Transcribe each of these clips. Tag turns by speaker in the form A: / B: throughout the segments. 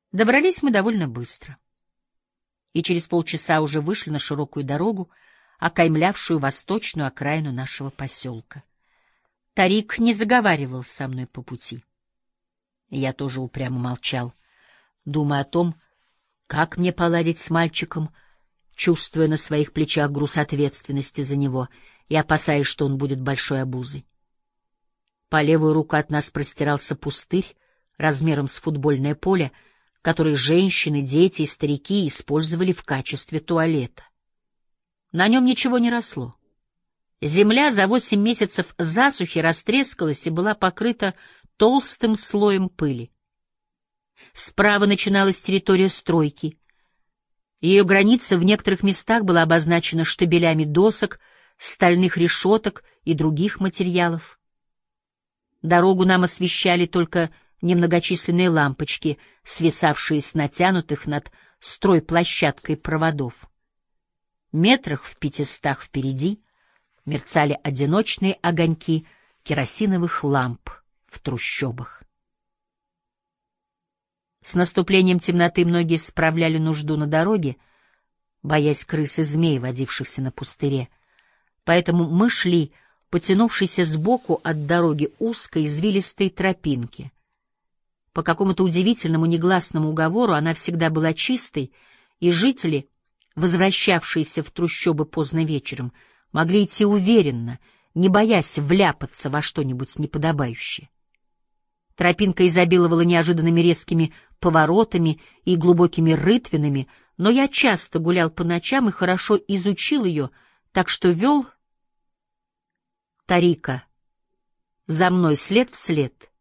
A: Добрались мы довольно быстро, и через полчаса уже вышли на широкую дорогу, окаймлявшую восточную окраину нашего поселка. Тарик не заговаривал со мной по пути. Я тоже упрямо молчал, думая о том, как мне поладить с мальчиком, чувствуя на своих плечах груз ответственности за него и опасаясь, что он будет большой обузой. По левую руку от нас простирался пустырь размером с футбольное поле, который женщины, дети и старики использовали в качестве туалета. На нем ничего не росло. Земля за 8 месяцев засухи растрескалась и была покрыта толстым слоем пыли. Справа начиналась территория стройки. Ее граница в некоторых местах была обозначена штабелями досок, стальных решеток и других материалов. Дорогу нам освещали только немногочисленные лампочки, свисавшие с натянутых над стройплощадкой проводов. Метрах в 500 впереди мерцали одиночные огоньки керосиновых ламп в трущобах. С наступлением темноты многие справляли нужду на дороге, боясь крыс и змей, водившихся на пустыре. Поэтому мы шли, потянувшейся сбоку от дороги узкой извилистой тропинки. По какому-то удивительному негласному уговору она всегда была чистой, и жители, возвращавшиеся в трущобы поздно вечером, могли идти уверенно, не боясь вляпаться во что-нибудь неподобающее. Тропинка изобиловала неожиданными резкими поворотами и глубокими рытвинами, но я часто гулял по ночам и хорошо изучил ее, так что вел Тарика за мной след в след.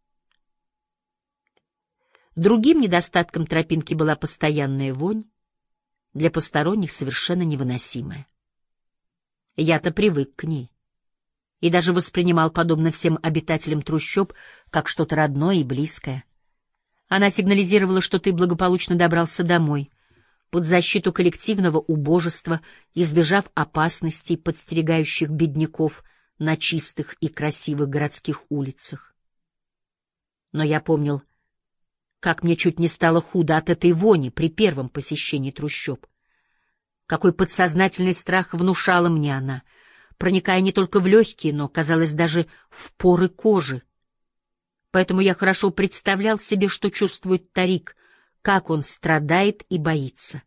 A: Другим недостатком тропинки была постоянная вонь, для посторонних совершенно невыносимая. Я-то привык к ней и даже воспринимал, подобно всем обитателям трущоб, как что-то родное и близкое. Она сигнализировала, что ты благополучно добрался домой, под защиту коллективного убожества, избежав опасностей, подстерегающих бедняков на чистых и красивых городских улицах. Но я помнил, как мне чуть не стало худо от этой вони при первом посещении трущоб. Какой подсознательный страх внушала мне она, проникая не только в легкие, но, казалось, даже в поры кожи. Поэтому я хорошо представлял себе, что чувствует Тарик, как он страдает и боится.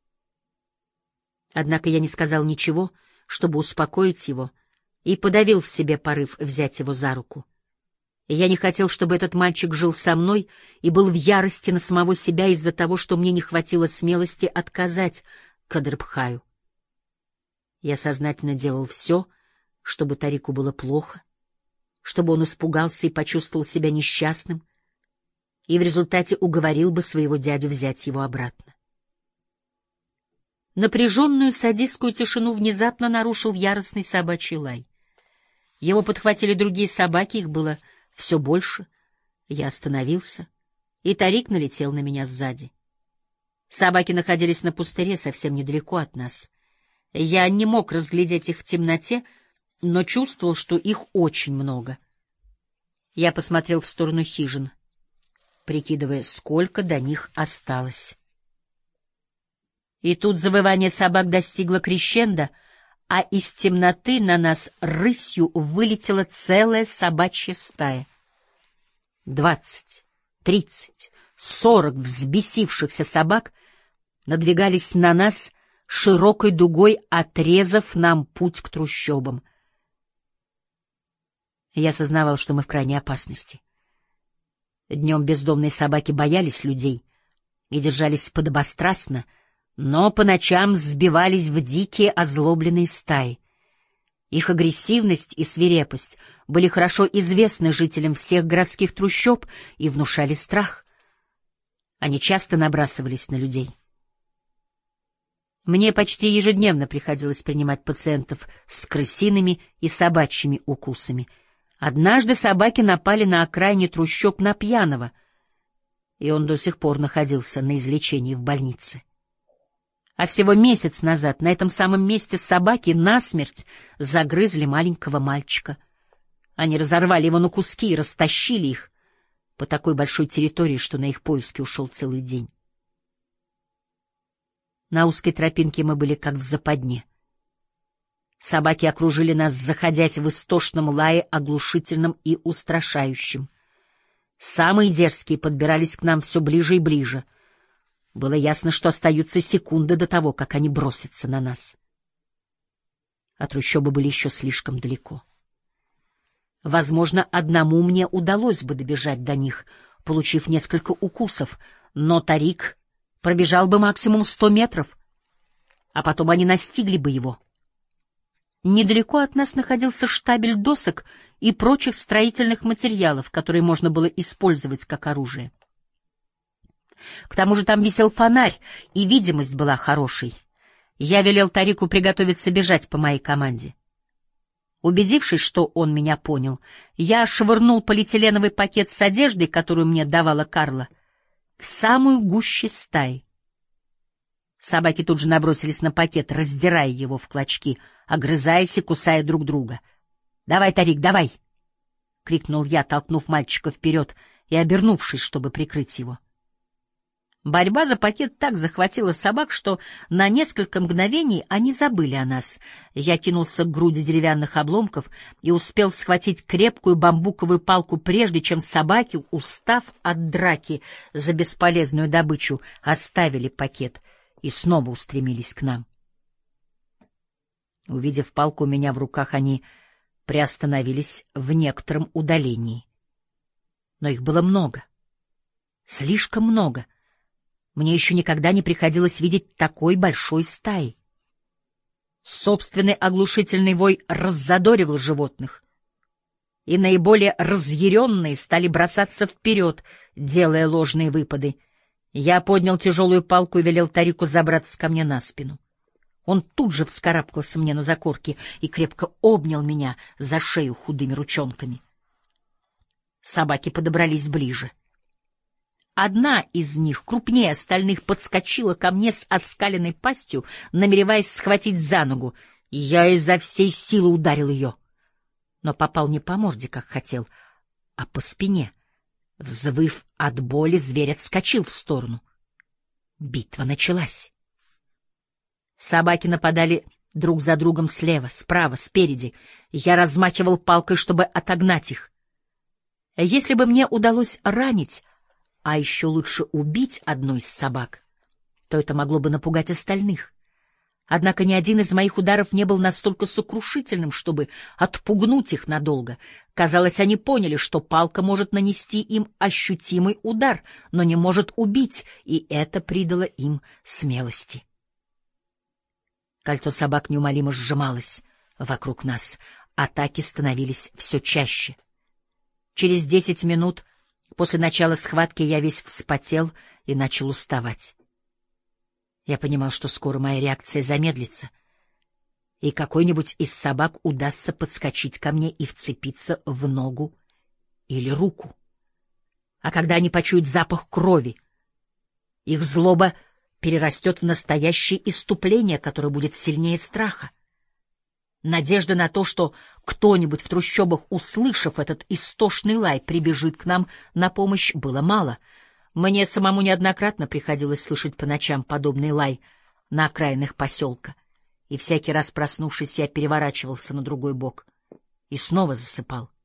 A: Однако я не сказал ничего, чтобы успокоить его, и подавил в себе порыв взять его за руку. И я не хотел, чтобы этот мальчик жил со мной и был в ярости на самого себя из-за того, что мне не хватило смелости отказать Кадрбхаю. Я сознательно делал все, чтобы Тарику было плохо, чтобы он испугался и почувствовал себя несчастным, и в результате уговорил бы своего дядю взять его обратно. Напряженную садистскую тишину внезапно нарушил яростный собачий лай. Его подхватили другие собаки, их было все больше. Я остановился, и Тарик налетел на меня сзади. Собаки находились на пустыре совсем недалеко от нас. Я не мог разглядеть их в темноте, но чувствовал, что их очень много. Я посмотрел в сторону хижин, прикидывая, сколько до них осталось. И тут завывание собак достигло крещендо, а из темноты на нас рысью вылетела целая собачья стая. 20, 30, 40 взбесившихся собак надвигались на нас широкой дугой, отрезав нам путь к трущобам. Я сознавал, что мы в крайней опасности. Днем бездомные собаки боялись людей и держались подобострастно, но по ночам сбивались в дикие озлобленные стаи. Их агрессивность и свирепость были хорошо известны жителям всех городских трущоб и внушали страх. Они часто набрасывались на людей. Мне почти ежедневно приходилось принимать пациентов с крысиными и собачьими укусами. Однажды собаки напали на окраине трущоб на пьяного, и он до сих пор находился на излечении в больнице. А всего месяц назад на этом самом месте собаки насмерть загрызли маленького мальчика. Они разорвали его на куски и растащили их по такой большой территории, что на их поиски ушел целый день. На узкой тропинке мы были как в западне. Собаки окружили нас, заходясь в истошном лае, оглушительном и устрашающем. Самые дерзкие подбирались к нам все ближе и ближе. Было ясно, что остаются секунды до того, как они бросятся на нас. А трущобы были еще слишком далеко. Возможно, одному мне удалось бы добежать до них, получив несколько укусов, но Тарик пробежал бы максимум 100 метров, а потом они настигли бы его. Недалеко от нас находился штабель досок и прочих строительных материалов, которые можно было использовать как оружие. К тому же там висел фонарь, и видимость была хорошей. Я велел Тарику приготовиться бежать по моей команде. Убедившись, что он меня понял, я швырнул полиэтиленовый пакет с одеждой, которую мне давала Карла, в самую гуще стаи. Собаки тут же набросились на пакет, раздирая его в клочки, огрызаясь и кусая друг друга. «Давай, Тарик, давай!» — крикнул я, толкнув мальчика вперед и обернувшись, чтобы прикрыть его. Борьба за пакет так захватила собак, что на несколько мгновений они забыли о нас. Я кинулся к груди деревянных обломков и успел схватить крепкую бамбуковую палку, прежде чем собаки, устав от драки за бесполезную добычу, оставили пакет и снова устремились к нам. Увидев палку у меня в руках, они приостановились в некотором удалении. Но их было много, слишком много. Мне еще никогда не приходилось видеть такой большой стаи. Собственный оглушительный вой раззадоривал животных, и наиболее разъяренные стали бросаться вперед, делая ложные выпады. Я поднял тяжелую палку и велел Тарику забраться ко мне на спину. Он тут же вскарабкался мне на закорки и крепко обнял меня за шею худыми ручонками. Собаки подобрались ближе. Одна из них, крупнее остальных, подскочила ко мне с оскаленной пастью, намереваясь схватить за ногу. Я изо всей силы ударил ее, но попал не по морде, как хотел, а по спине. Взвыв от боли, зверь отскочил в сторону. Битва началась. Собаки нападали друг за другом слева, справа, спереди. Я размахивал палкой, чтобы отогнать их. Если бы мне удалось ранить, а еще лучше убить одну из собак, то это могло бы напугать остальных. Однако ни один из моих ударов не был настолько сокрушительным, чтобы отпугнуть их надолго. Казалось, они поняли, что палка может нанести им ощутимый удар, но не может убить, и это придало им смелости. Кольцо собак неумолимо сжималось вокруг нас. Атаки становились все чаще. Через 10 минут после начала схватки я весь вспотел и начал уставать. Я понимал, что скоро моя реакция замедлится, и какой-нибудь из собак удастся подскочить ко мне и вцепиться в ногу или руку. А когда они почуют запах крови, их злоба перерастет в настоящее исступление, которое будет сильнее страха. Надежды на то, что кто-нибудь в трущобах, услышав этот истошный лай, прибежит к нам на помощь, было мало. Мне самому неоднократно приходилось слышать по ночам подобный лай на окраинах поселка, и всякий раз, проснувшись, я переворачивался на другой бок и снова засыпал.